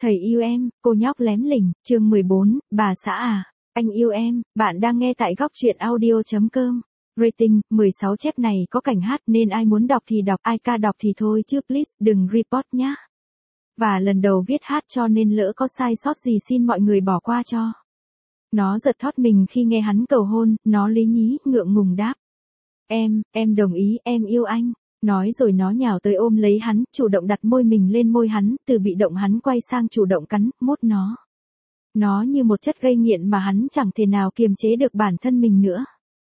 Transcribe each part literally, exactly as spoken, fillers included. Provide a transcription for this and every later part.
Thầy yêu em, cô nhóc lém lỉnh, chương mười bốn, bà xã à, anh yêu em, bạn đang nghe tại góc truyện audio.com. Rating, mười sáu chép này có cảnh hát nên ai muốn đọc thì đọc, ai ca đọc thì thôi chứ please, đừng report nhá. Và lần đầu viết hát cho nên lỡ có sai sót gì xin mọi người bỏ qua cho. Nó giật thót mình khi nghe hắn cầu hôn, nó lý nhí, ngượng ngùng đáp. Em, em đồng ý, em yêu anh. Nói rồi nó nhào tới ôm lấy hắn, chủ động đặt môi mình lên môi hắn, từ bị động hắn quay sang chủ động cắn, mốt nó. Nó như một chất gây nghiện mà hắn chẳng thể nào kiềm chế được bản thân mình nữa.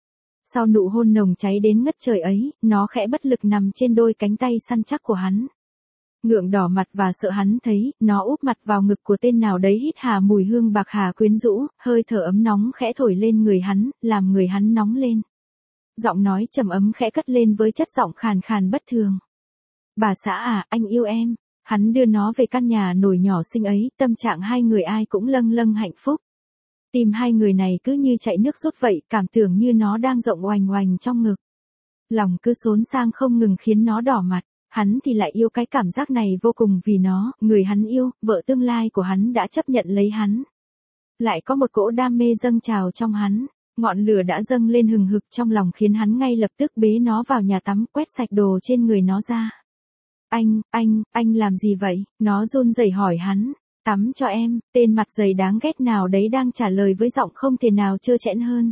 Sau nụ hôn nồng cháy đến ngất trời ấy, nó khẽ bất lực nằm trên đôi cánh tay săn chắc của hắn. Ngượng đỏ mặt và sợ hắn thấy, nó úp mặt vào ngực của tên nào đấy hít hà mùi hương bạc hà quyến rũ, hơi thở ấm nóng khẽ thổi lên người hắn, làm người hắn nóng lên. Giọng nói trầm ấm khẽ cất lên với chất giọng khàn khàn bất thường. Bà xã à, anh yêu em. Hắn đưa nó về căn nhà nổi nhỏ xinh ấy, tâm trạng hai người ai cũng lâng lâng hạnh phúc. Tim hai người này cứ như chạy nước rút vậy, cảm tưởng như nó đang rộng oành oành trong ngực. Lòng cứ xốn sang không ngừng khiến nó đỏ mặt. Hắn thì lại yêu cái cảm giác này vô cùng vì nó, người hắn yêu, vợ tương lai của hắn đã chấp nhận lấy hắn. Lại có một cỗ đam mê dâng trào trong hắn. Ngọn lửa đã dâng lên hừng hực trong lòng khiến hắn ngay lập tức bế nó vào nhà tắm, quét sạch đồ trên người nó ra. Anh, anh, anh làm gì vậy? Nó run rẩy hỏi hắn. Tắm cho em, tên mặt dày đáng ghét nào đấy đang trả lời với giọng không thể nào trơ trẽn hơn.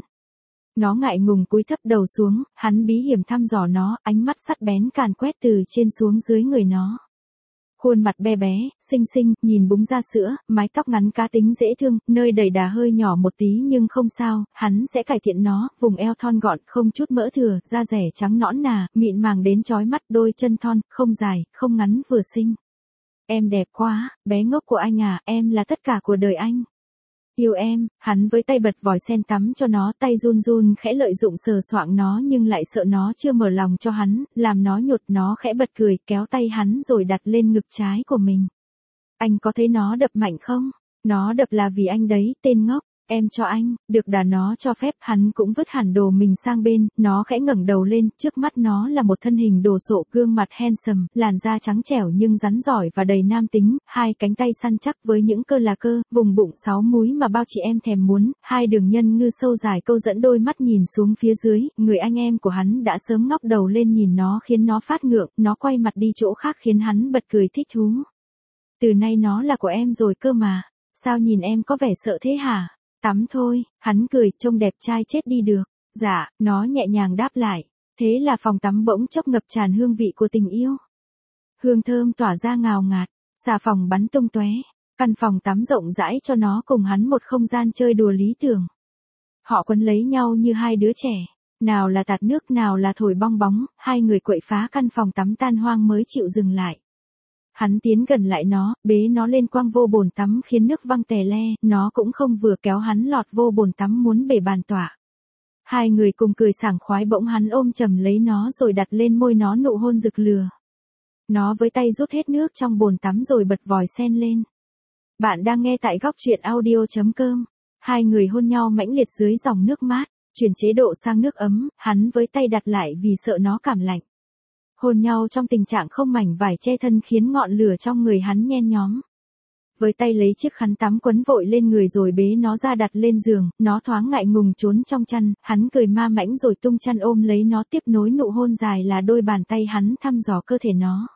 Nó ngại ngùng cúi thấp đầu xuống, hắn bí hiểm thăm dò nó, ánh mắt sắc bén càn quét từ trên xuống dưới người nó. Khuôn mặt be bé, xinh xinh, nhìn búng ra sữa, mái tóc ngắn cá tính dễ thương, nơi đầy đà hơi nhỏ một tí nhưng không sao, hắn sẽ cải thiện nó, vùng eo thon gọn, không chút mỡ thừa, da rẻ trắng nõn nà, mịn màng đến chói mắt, đôi chân thon, không dài, không ngắn vừa xinh. Em đẹp quá, bé ngốc của anh à, em là tất cả của đời anh. Yêu em, hắn với tay bật vòi sen tắm cho nó, tay run run khẽ lợi dụng sờ soạng nó nhưng lại sợ nó chưa mở lòng cho hắn, làm nó nhột, nó khẽ bật cười, kéo tay hắn rồi đặt lên ngực trái của mình. Anh có thấy nó đập mạnh không? Nó đập là vì anh đấy, tên ngốc. Em cho anh, được đà nó cho phép, hắn cũng vứt hẳn đồ mình sang bên, nó khẽ ngẩng đầu lên, trước mắt nó là một thân hình đồ sộ, gương mặt handsome, làn da trắng trẻo nhưng rắn giỏi và đầy nam tính, hai cánh tay săn chắc với những cơ là cơ, vùng bụng sáu múi mà bao chị em thèm muốn, hai đường nhân ngư sâu dài câu dẫn đôi mắt nhìn xuống phía dưới, người anh em của hắn đã sớm ngóc đầu lên nhìn nó khiến nó phát ngượng, nó quay mặt đi chỗ khác khiến hắn bật cười thích thú. Từ nay nó là của em rồi cơ mà, sao nhìn em có vẻ sợ thế hả? Tắm thôi, hắn cười, trông đẹp trai chết đi được. Dạ, nó nhẹ nhàng đáp lại. Thế là phòng tắm bỗng chốc ngập tràn hương vị của tình yêu. Hương thơm tỏa ra ngào ngạt, xà phòng bắn tung tóe. Căn phòng tắm rộng rãi cho nó cùng hắn một không gian chơi đùa lý tưởng. Họ quấn lấy nhau như hai đứa trẻ. Nào là tạt nước, nào là thổi bong bóng, hai người quậy phá căn phòng tắm tan hoang mới chịu dừng lại. Hắn tiến gần lại nó, bế nó lên quăng vô bồn tắm khiến nước văng tè le, nó cũng không vừa kéo hắn lọt vô bồn tắm muốn bể bàn tỏa. Hai người cùng cười sảng khoái, bỗng hắn ôm chầm lấy nó rồi đặt lên môi nó nụ hôn rực lửa. Nó với tay rút hết nước trong bồn tắm rồi bật vòi sen lên. Bạn đang nghe tại góc truyện audio.com. Hai người hôn nhau mãnh liệt dưới dòng nước mát, chuyển chế độ sang nước ấm, hắn với tay đặt lại vì sợ nó cảm lạnh. Hôn nhau trong tình trạng không mảnh vải che thân khiến ngọn lửa trong người hắn nhen nhóm. Với tay lấy chiếc khăn tắm quấn vội lên người rồi bế nó ra đặt lên giường, nó thoáng ngại ngùng trốn trong chăn, hắn cười ma mãnh rồi tung chăn ôm lấy nó, tiếp nối nụ hôn dài là đôi bàn tay hắn thăm dò cơ thể nó.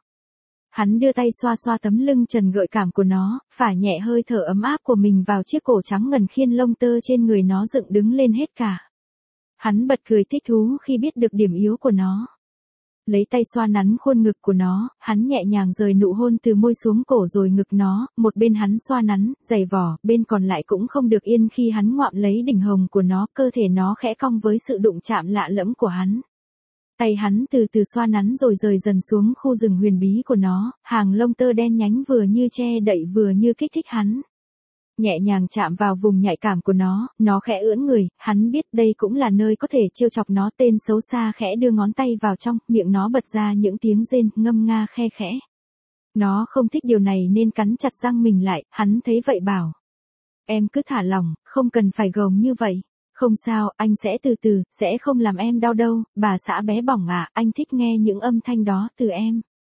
Hắn đưa tay xoa xoa tấm lưng trần gợi cảm của nó, phả nhẹ hơi thở ấm áp của mình vào chiếc cổ trắng ngần khiên lông tơ trên người nó dựng đứng lên hết cả. Hắn bật cười thích thú khi biết được điểm yếu của nó. Lấy tay xoa nắn khuôn ngực của nó, hắn nhẹ nhàng rời nụ hôn từ môi xuống cổ rồi ngực nó, một bên hắn xoa nắn, giày vò, bên còn lại cũng không được yên khi hắn ngoạm lấy đỉnh hồng của nó, cơ thể nó khẽ cong với sự đụng chạm lạ lẫm của hắn. Tay hắn từ từ xoa nắn rồi rời dần xuống khu rừng huyền bí của nó, hàng lông tơ đen nhánh vừa như che đậy vừa như kích thích hắn. Nhẹ nhàng chạm vào vùng nhạy cảm của nó, nó khẽ ưỡn người, hắn biết đây cũng là nơi có thể trêu chọc nó. Tên xấu xa khẽ đưa ngón tay vào trong, miệng nó bật ra những tiếng rên, ngâm nga khe khẽ. Nó không thích điều này nên cắn chặt răng mình lại, hắn thấy vậy bảo. Em cứ thả lỏng, không cần phải gồng như vậy. Không sao, anh sẽ từ từ, sẽ không làm em đau đâu, bà xã bé bỏng à, anh thích nghe những âm thanh đó từ em.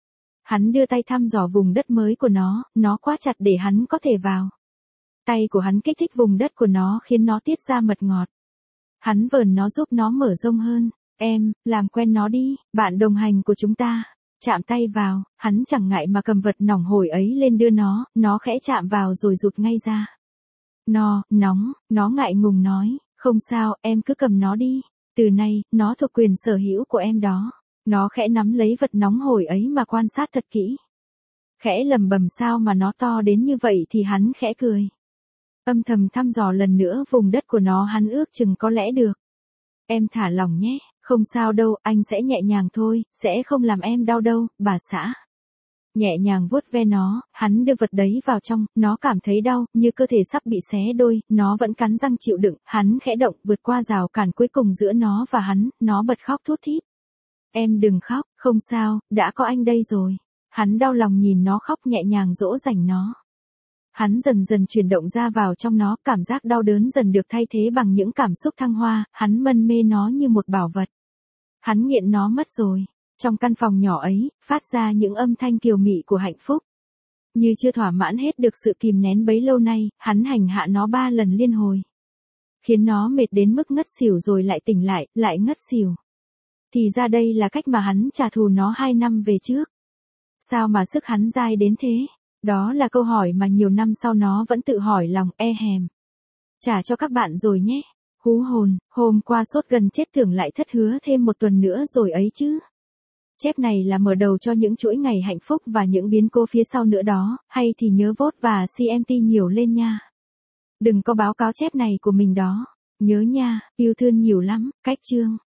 Hắn đưa tay thăm dò vùng đất mới của nó, nó quá chặt để hắn có thể vào. Tay của hắn kích thích vùng đất của nó khiến nó tiết ra mật ngọt. Hắn vờn nó giúp nó mở rông hơn. Em, làm quen nó đi, bạn đồng hành của chúng ta. Chạm tay vào, hắn chẳng ngại mà cầm vật nỏng hổi ấy lên đưa nó, nó khẽ chạm vào rồi rụt ngay ra. No, nóng, nó ngại ngùng nói, không sao, em cứ cầm nó đi. Từ nay, nó thuộc quyền sở hữu của em đó. Nó khẽ nắm lấy vật nóng hổi ấy mà quan sát thật kỹ. Khẽ lầm bầm sao mà nó to đến như vậy thì hắn khẽ cười. Âm thầm thăm dò lần nữa vùng đất của nó, hắn ước chừng có lẽ được. Em thả lỏng nhé, không sao đâu, anh sẽ nhẹ nhàng thôi, sẽ không làm em đau đâu, bà xã. Nhẹ nhàng vuốt ve nó, hắn đưa vật đấy vào trong, nó cảm thấy đau, như cơ thể sắp bị xé đôi, nó vẫn cắn răng chịu đựng, hắn khẽ động vượt qua rào cản cuối cùng giữa nó và hắn, nó bật khóc thút thít. Em đừng khóc, không sao, đã có anh đây rồi. Hắn đau lòng nhìn nó khóc, nhẹ nhàng dỗ dành nó. Hắn dần dần chuyển động ra vào trong nó, cảm giác đau đớn dần được thay thế bằng những cảm xúc thăng hoa, hắn mân mê nó như một bảo vật. Hắn nghiện nó mất rồi. Trong căn phòng nhỏ ấy, phát ra những âm thanh kiều mị của hạnh phúc. Như chưa thỏa mãn hết được sự kìm nén bấy lâu nay, hắn hành hạ nó ba lần liên hồi. Khiến nó mệt đến mức ngất xỉu rồi lại tỉnh lại, lại ngất xỉu. Thì ra đây là cách mà hắn trả thù nó hai năm về trước. Sao mà sức hắn dai đến thế? Đó là câu hỏi mà nhiều năm sau nó vẫn tự hỏi lòng e hèm. Trả cho các bạn rồi nhé. Hú hồn, hôm qua sốt gần chết tưởng lại thất hứa thêm một tuần nữa rồi ấy chứ. Chép này là mở đầu cho những chuỗi ngày hạnh phúc và những biến cố phía sau nữa đó, hay thì nhớ vote và xê em tê nhiều lên nha. Đừng có báo cáo chép này của mình đó. Nhớ nha, yêu thương nhiều lắm, cách chương.